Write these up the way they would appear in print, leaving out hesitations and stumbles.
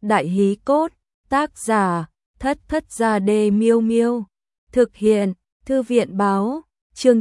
Đại hí cốt, tác giả, Thất Thất Gia Đê Miêu Miêu. Thực hiện, Thư viện báo, chương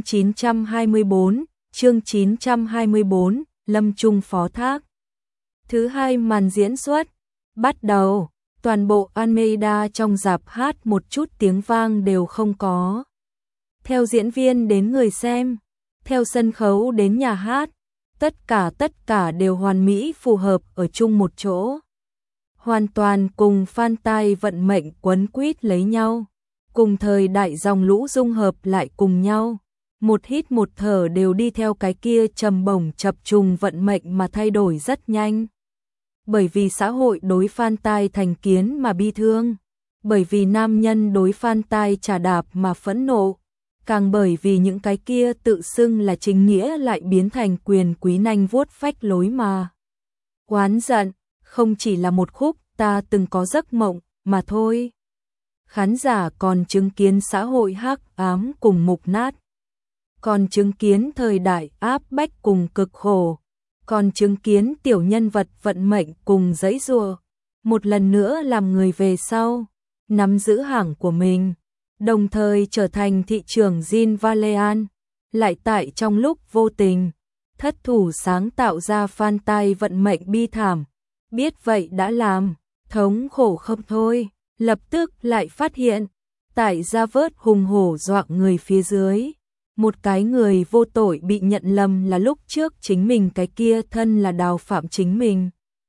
924, Lâm Trung phó thác. Thứ hai màn diễn xuất, bắt đầu, toàn bộ Almeida trong rạp hát một chút tiếng vang đều không có. Theo diễn viên đến người xem, theo sân khấu đến nhà hát, tất cả đều hoàn mỹ phù hợp ở chung một chỗ. Hoàn toàn cùng fan tai vận mệnh quấn quýt lấy nhau, cùng thời đại dòng lũ dung hợp lại cùng nhau. Một hít một thở đều đi theo cái kia trầm bổng chập trùng vận mệnh mà thay đổi rất nhanh. Bởi vì xã hội đối fan tai thành kiến mà bi thương, bởi vì nam nhân đối fan tai trà đạp mà phẫn nộ, càng bởi vì những cái kia tự xưng là chính nghĩa lại biến thành quyền quý nanh vuốt phách lối mà oán giận, không chỉ là một khúc ta từng có giấc mộng mà thôi. Khán giả còn chứng kiến xã hội hắc ám cùng mục nát, còn chứng kiến thời đại áp bách cùng cực khổ, còn chứng kiến tiểu nhân vật vận mệnh cùng giãy giụa, một lần nữa làm người về sau, nắm giữ hàng của mình, đồng thời trở thành thị trưởng Jean Valjean, lại tại trong lúc vô tình, thất thủ sáng tạo ra fan tai vận mệnh bi thảm, biết vậy đã làm, thống khổ không thôi, lập tức lại phát hiện, tại ra vớt hùng hổ dọa người phía dưới. Một cái người vô tội bị nhận lầm là lúc trước chính mình, cái kia thân là Đào Phạm chính mình.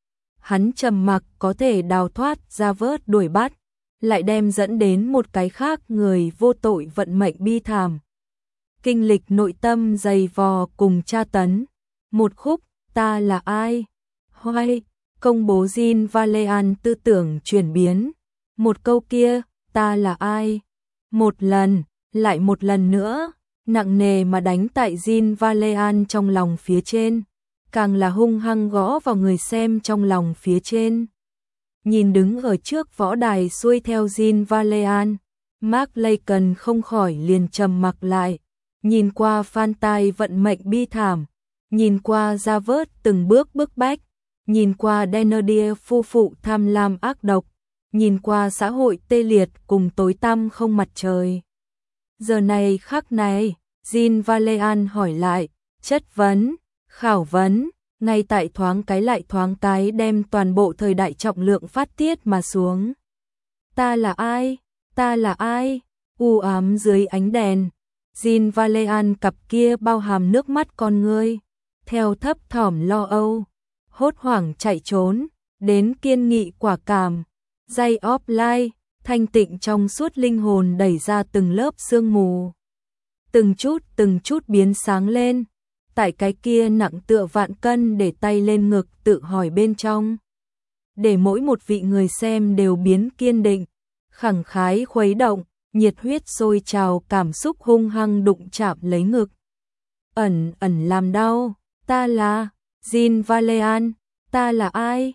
Hắn trầm mặc có thể đào thoát ra vớt đuổi bắt, lại đem dẫn đến một cái khác người vô tội vận mệnh bi thảm. Kinh lịch nội tâm dày vò cùng tra tấn. Một khúc, ta là ai? Hoài, công bố Jean Valjean tư tưởng chuyển biến. Một câu kia, ta là ai? Một lần, lại một lần nữa. Nặng nề mà đánh tại Jean Valjean trong lòng phía trên, càng là hung hăng gõ vào người xem trong lòng phía trên. Nhìn đứng ở trước võ đài xuôi theo Jean Valjean, Mark Lacon không khỏi liền trầm mặc lại, nhìn qua fan tai vận mệnh bi thảm, nhìn qua ra vớt từng bước bức bách, nhìn qua Thénardier phu phụ tham lam ác độc, nhìn qua xã hội tê liệt cùng tối tăm không mặt trời. Giờ này khắc này, Jean Valjean hỏi lại, chất vấn, khảo vấn, ngay tại thoáng cái lại thoáng cái đem toàn bộ thời đại trọng lượng phát tiết mà xuống. Ta là ai? Ta là ai? U ám dưới ánh đèn, Jean Valjean cặp kia bao hàm nước mắt con ngươi, theo thấp thỏm lo âu, hốt hoảng chạy trốn, đến kiên nghị quả cảm, day of life, thanh tịnh trong suốt linh hồn đẩy ra từng lớp sương mù. Từng chút biến sáng lên, tại cái kia nặng tựa vạn cân để tay lên ngực tự hỏi bên trong. Để mỗi một vị người xem đều biến kiên định, khẳng khái khuấy động, nhiệt huyết sôi trào, cảm xúc hung hăng đụng chạm lấy ngực. Ẩn làm đau, ta là Jean Valjean, ta là ai?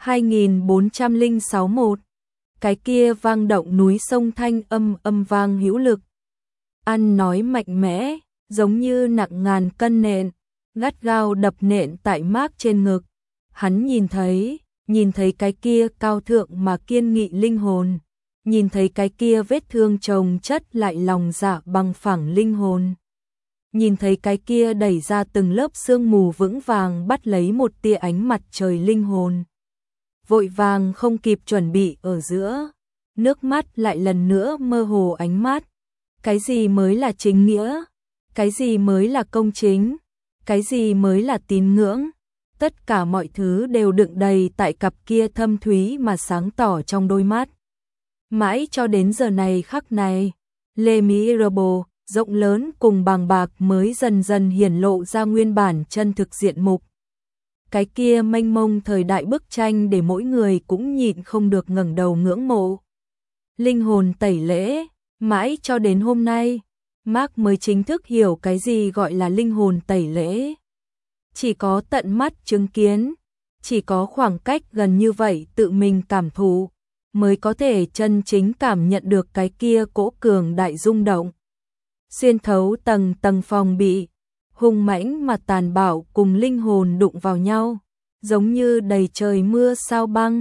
24061. Cái kia vang động núi sông thanh âm vang hữu lực. Ăn nói mạnh mẽ, giống như nặng ngàn cân nện, gắt gao đập nện tại Mark trên ngực. Hắn nhìn thấy cái kia cao thượng mà kiên nghị linh hồn, nhìn thấy cái kia vết thương chồng chất lại lòng dạ bằng phẳng linh hồn. Nhìn thấy cái kia đẩy ra từng lớp sương mù vững vàng bắt lấy một tia ánh mặt trời linh hồn. Vội vàng không kịp chuẩn bị ở giữa, nước mắt lại lần nữa mơ hồ ánh mắt. Cái gì mới là chính nghĩa? Cái gì mới là công chính? Cái gì mới là tín ngưỡng? Tất cả mọi thứ đều đựng đầy tại cặp kia thâm thúy mà sáng tỏ trong đôi mắt. Mãi cho đến giờ này khắc này, Les Misérables, rộng lớn cùng bàng bạc mới dần dần hiển lộ ra nguyên bản chân thực diện mục. Cái kia mênh mông thời đại bức tranh để mỗi người cũng nhịn không được ngẩng đầu ngưỡng mộ. Linh hồn tẩy lễ, mãi cho đến hôm nay, Mark mới chính thức hiểu cái gì gọi là linh hồn tẩy lễ. Chỉ có tận mắt chứng kiến, chỉ có khoảng cách gần như vậy tự mình cảm thụ, mới có thể chân chính cảm nhận được cái kia cỗ cường đại rung động. Xuyên thấu tầng tầng phòng bị, hung mãnh mà tàn bạo cùng linh hồn đụng vào nhau, giống như đầy trời mưa sao băng,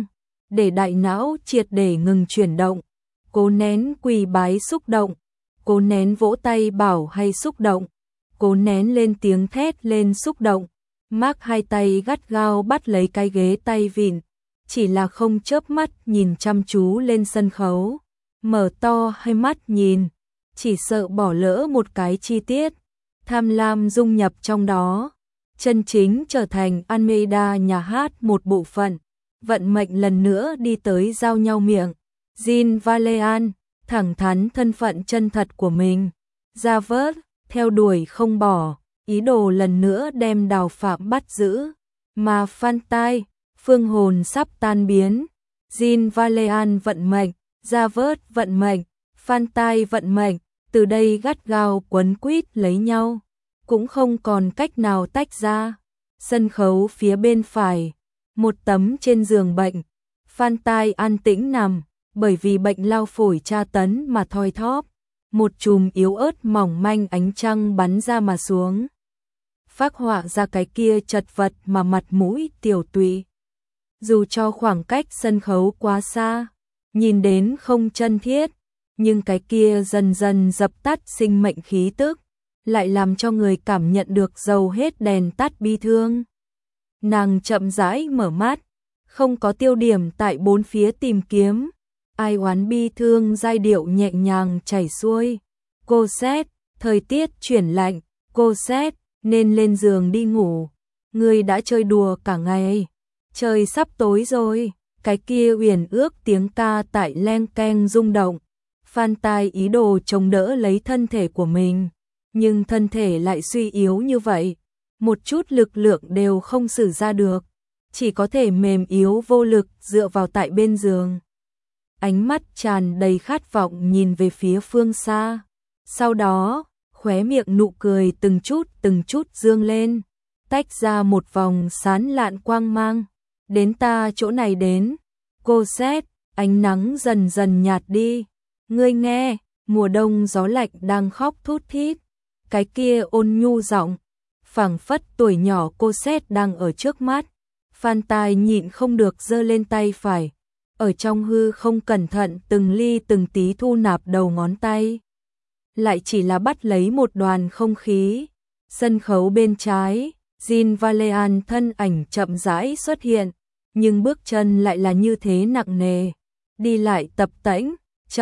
để đại não triệt để ngừng chuyển động, cố nén quỳ bái xúc động, cố nén vỗ tay bảo hay xúc động, cố nén lên tiếng thét lên xúc động. Mark hai tay gắt gao bắt lấy cái ghế tay vịn, chỉ là không chớp mắt nhìn chăm chú lên sân khấu, mở to hai mắt nhìn, chỉ sợ bỏ lỡ một cái chi tiết, tham lam dung nhập trong đó, chân chính trở thành Almeida nhà hát một bộ phận, vận mệnh lần nữa đi tới giao nhau miệng. Jean Valjean thẳng thắn thân phận chân thật của mình, Javert theo đuổi không bỏ, ý đồ lần nữa đem Đào Phạm bắt giữ, mà Fantine, phương hồn sắp tan biến. Jean Valjean vận mệnh, Javert vận mệnh, Fantine vận mệnh, từ đây gắt gao quấn quýt lấy nhau, cũng không còn cách nào tách ra. Sân khấu phía bên phải, một tấm trên giường bệnh, Fantine an tĩnh nằm, bởi vì bệnh lao phổi tra tấn mà thoi thóp, một chùm yếu ớt mỏng manh ánh trăng bắn ra mà xuống, phác họa ra cái kia chật vật mà mặt mũi tiểu tụy. Dù cho khoảng cách sân khấu quá xa, nhìn đến không chân thiết, nhưng cái kia dần dần dập tắt sinh mệnh khí tức, lại làm cho người cảm nhận được dầu hết đèn tắt bi thương. Nàng chậm rãi mở mắt, không có tiêu điểm tại bốn phía tìm kiếm, ai oán bi thương giai điệu nhẹ nhàng chảy xuôi. Cô xét, thời tiết chuyển lạnh, cô xét, nên lên giường đi ngủ. Ngươi đã chơi đùa cả ngày, trời sắp tối rồi. Cái kia uyển ước tiếng ca tại len keng rung động. Fantine ý đồ chống đỡ lấy thân thể của mình, nhưng thân thể lại suy yếu như vậy, một chút lực lượng đều không sử ra được, chỉ có thể mềm yếu vô lực dựa vào tại bên giường. Ánh mắt tràn đầy khát vọng nhìn về phía phương xa, sau đó, khóe miệng nụ cười từng chút dương lên, tách ra một vòng sán lạn quang mang. Đến ta chỗ này đến, cô xét, ánh nắng dần dần nhạt đi. Ngươi nghe, mùa đông gió lạnh đang khóc thút thít, cái kia ôn nhu giọng, phảng phất tuổi nhỏ cô xét đang ở trước mắt. Fantine nhịn không được giơ lên tay phải, ở trong hư không cẩn thận từng ly từng tí thu nạp đầu ngón tay, lại chỉ là bắt lấy một đoàn không khí. Sân khấu bên trái, Jean Valjean thân ảnh chậm rãi xuất hiện, nhưng bước chân lại là như thế nặng nề, đi lại tập tễnh,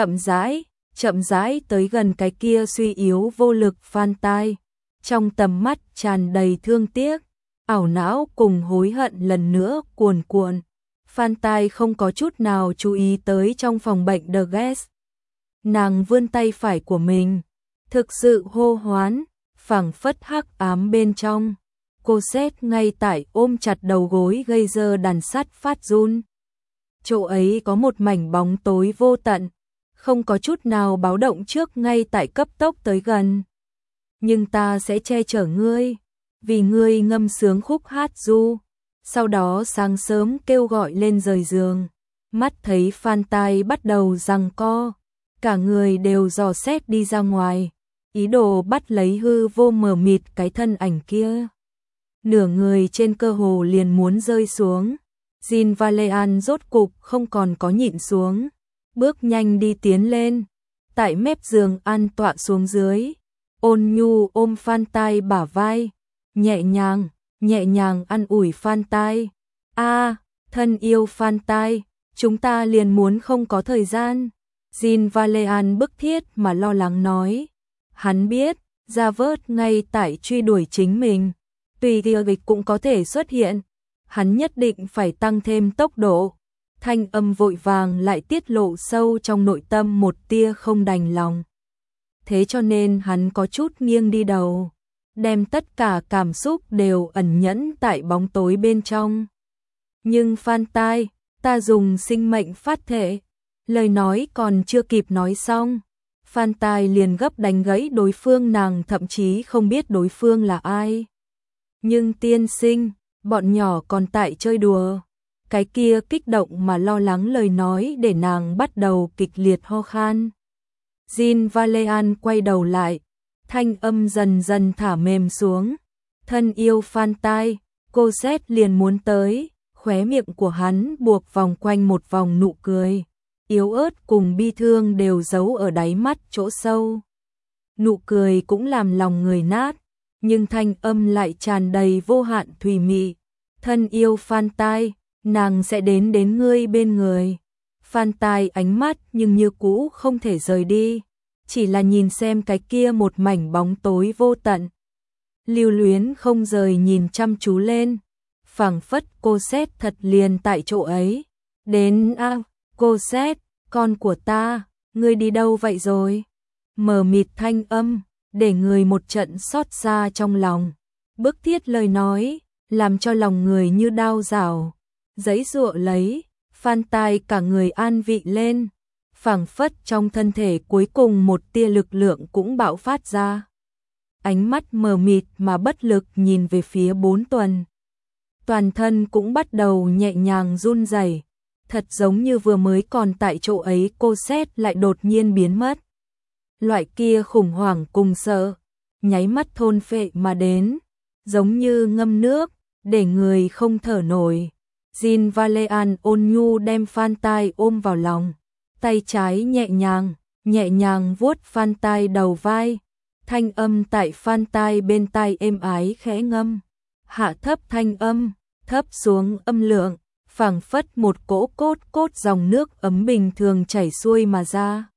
chậm rãi tới gần cái kia suy yếu vô lực Fantine, trong tầm mắt tràn đầy thương tiếc, ảo não cùng hối hận lần nữa cuồn cuộn. Fantine không có chút nào chú ý tới trong phòng bệnh The Guest. Nàng vươn tay phải của mình, thực sự hô hoán, phảng phất hắc ám bên trong. Cô xét ngay tại ôm chặt đầu gối gây dơ đàn sắt phát run. Chỗ ấy có một mảnh bóng tối vô tận, không có chút nào báo động trước ngay tại cấp tốc tới gần. Nhưng ta sẽ che chở ngươi, vì ngươi ngâm sướng khúc hát ru. Sau đó sáng sớm kêu gọi lên rời giường, mắt thấy Fantine bắt đầu giằng co, cả người đều dò xét đi ra ngoài, ý đồ bắt lấy hư vô mờ mịt cái thân ảnh kia. Nửa người trên cơ hồ liền muốn rơi xuống. Jean Valjean rốt cục không còn có nhịn xuống, bước nhanh đi tiến lên, tại mép giường an tọa xuống dưới, ôn nhu ôm Fantine bả vai, nhẹ nhàng an ủi Fantine. Thân yêu Fantine, chúng ta liền muốn không có thời gian. Jean Valjean bức thiết mà lo lắng nói. Hắn biết, Javert ngay tại truy đuổi chính mình, tùy thời cũng có thể xuất hiện. Hắn nhất định phải tăng thêm tốc độ. Thanh âm vội vàng lại tiết lộ sâu trong nội tâm một tia không đành lòng. Thế cho nên hắn có chút nghiêng đi đầu, đem tất cả cảm xúc đều ẩn nhẫn tại bóng tối bên trong. Nhưng Fantine, ta dùng sinh mệnh phát thể. Lời nói còn chưa kịp nói xong, Fantine liền gấp đánh gãy đối phương, nàng thậm chí không biết đối phương là ai. Nhưng tiên sinh, bọn nhỏ còn tại chơi đùa. Cái kia kích động mà lo lắng lời nói để nàng bắt đầu kịch liệt ho khan. Jean Valjean quay đầu lại, thanh âm dần dần thả mềm xuống. Thân yêu Fantine, cô xét liền muốn tới, khóe miệng của hắn buộc vòng quanh một vòng nụ cười, yếu ớt cùng bi thương đều giấu ở đáy mắt chỗ sâu. Nụ cười cũng làm lòng người nát, nhưng thanh âm lại tràn đầy vô hạn thùy mị. Thân yêu Phan Tai, nàng sẽ đến ngươi bên người. Phan Tai ánh mắt nhưng như cũ không thể rời đi, chỉ là nhìn xem cái kia một mảnh bóng tối vô tận. Lưu luyến không rời nhìn chăm chú lên, phảng phất cô Xét thật liền tại chỗ ấy. Đến cô Xét, con của ta, ngươi đi đâu vậy rồi? Mờ mịt thanh âm, để người một trận xót xa trong lòng. Bức thiết lời nói, làm cho lòng người như đao rào. Giấy giụa lấy, Phan Tai cả người an vị lên, phảng phất trong thân thể cuối cùng một tia lực lượng cũng bạo phát ra. Ánh mắt mờ mịt mà bất lực nhìn về phía 4 tuần. Toàn thân cũng bắt đầu nhẹ nhàng run rẩy, thật giống như vừa mới còn tại chỗ ấy cô Xét lại đột nhiên biến mất. Loại kia khủng hoảng cùng sợ, nháy mắt thôn phệ mà đến, giống như ngâm nước, để người không thở nổi. Jean Valjean ôn nhu đem Phan Tai ôm vào lòng, tay trái nhẹ nhàng vuốt Phan Tai đầu vai, thanh âm tại Phan Tai bên tai êm ái khẽ ngâm, hạ thấp thanh âm, thấp xuống âm lượng, phảng phất một cỗ cốt dòng nước ấm bình thường chảy xuôi mà ra.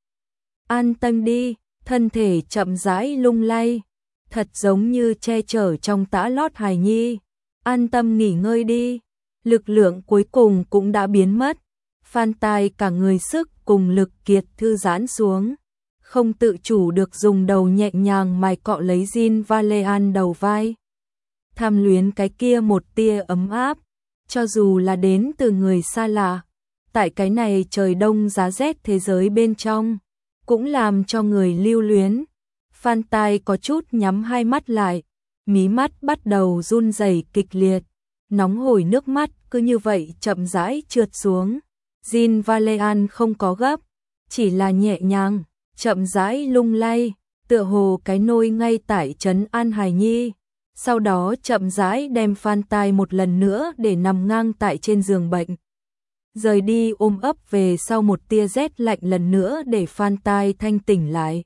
An tâm đi, thân thể chậm rãi lung lay, thật giống như che chở trong tã lót hài nhi. An tâm nghỉ ngơi đi. Lực lượng cuối cùng cũng đã biến mất. Phan Tai cả người sức cùng lực kiệt thư giãn xuống, không tự chủ được dùng đầu nhẹ nhàng mài cọ lấy Jean Valjean đầu vai. Tham luyến cái kia một tia ấm áp, cho dù là đến từ người xa lạ, tại cái này trời đông giá rét thế giới bên trong, cũng làm cho người lưu luyến. Phan Tai có chút nhắm hai mắt lại, mí mắt bắt đầu run rẩy kịch liệt, nóng hổi nước mắt cứ như vậy chậm rãi trượt xuống. Jean Valjean không có gấp, chỉ là nhẹ nhàng, chậm rãi lung lay, tựa hồ cái nôi ngay tại trấn an hài nhi. Sau đó chậm rãi đem Phan Tai một lần nữa để nằm ngang tại trên giường bệnh. Rời đi ôm ấp về sau một tia rét lạnh lần nữa để Phan Tai thanh tỉnh lại.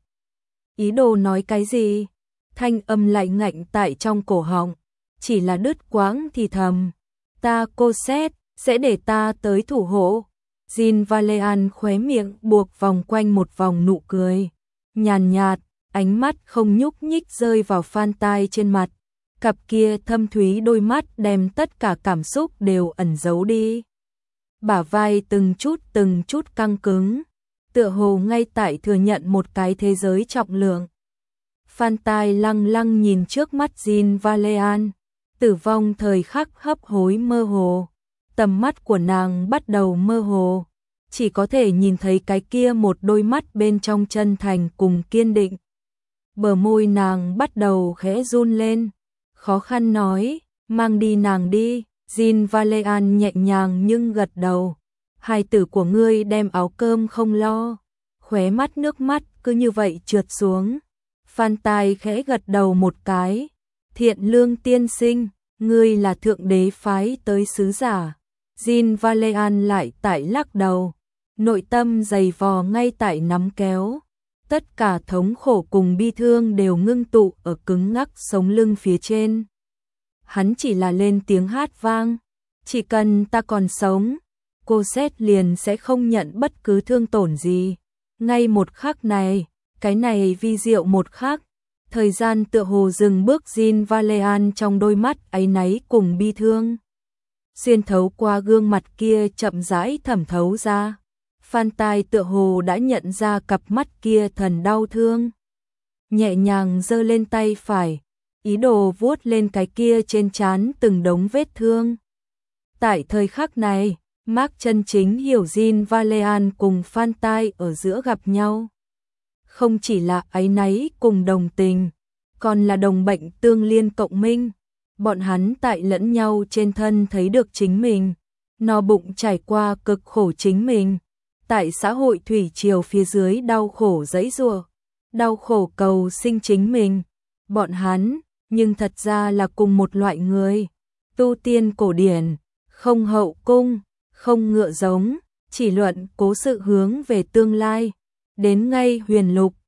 Ý đồ nói cái gì? Thanh âm lại ngạnh tại trong cổ họng, chỉ là đứt quãng thì thầm. Ta cô Xét, sẽ để ta tới thủ hộ. Jean Valjean khóe miệng buộc vòng quanh một vòng nụ cười. Nhàn nhạt, ánh mắt không nhúc nhích rơi vào Phan Tai trên mặt. Cặp kia thâm thúy đôi mắt đem tất cả cảm xúc đều ẩn giấu đi. Bả vai từng chút căng cứng, tựa hồ ngay tại thừa nhận một cái thế giới trọng lượng. Phan Tai lăng lăng nhìn trước mắt Jean Valjean, tử vong thời khắc hấp hối mơ hồ, tầm mắt của nàng bắt đầu mơ hồ, chỉ có thể nhìn thấy cái kia một đôi mắt bên trong chân thành cùng kiên định. Bờ môi nàng bắt đầu khẽ run lên, khó khăn nói, mang đi nàng đi. Jean Valjean nhẹ nhàng nhưng gật đầu. Hài tử của ngươi đem áo cơm không lo. Khóe mắt nước mắt cứ như vậy trượt xuống. Phan Tai khẽ gật đầu một cái. Thiện lương tiên sinh, ngươi là thượng đế phái tới sứ giả. Jean Valjean lại tại lắc đầu. Nội tâm dày vò ngay tại nắm kéo. Tất cả thống khổ cùng bi thương đều ngưng tụ ở cứng ngắc sống lưng phía trên. Hắn chỉ là lên tiếng hát vang. Chỉ cần ta còn sống, cô Xét liền sẽ không nhận bất cứ thương tổn gì. Ngay một khắc này, cái này vi diệu một khắc, thời gian tựa hồ dừng bước. Jean Valjean trong đôi mắt áy náy cùng bi thương, xuyên thấu qua gương mặt kia chậm rãi thẩm thấu ra. Phan Tai tựa hồ đã nhận ra cặp mắt kia thần đau thương, nhẹ nhàng giơ lên tay phải, ý đồ vuốt lên cái kia trên trán từng đống vết thương. Tại thời khắc này, Mark chân chính hiểu Jean Valjean cùng Phan Tai ở giữa gặp nhau. Không chỉ là áy náy cùng đồng tình, còn là đồng bệnh tương liên cộng minh. Bọn hắn tại lẫn nhau trên thân thấy được chính mình, no bụng trải qua cực khổ chính mình. Tại xã hội thủy triều phía dưới đau khổ giãy giụa, đau khổ cầu sinh chính mình. Bọn hắn nhưng thật ra là cùng một loại người. Tu tiên cổ điển, không hậu cung, không ngựa giống, chỉ luận cố sự hướng về tương lai. Đến ngay Huyền Lục,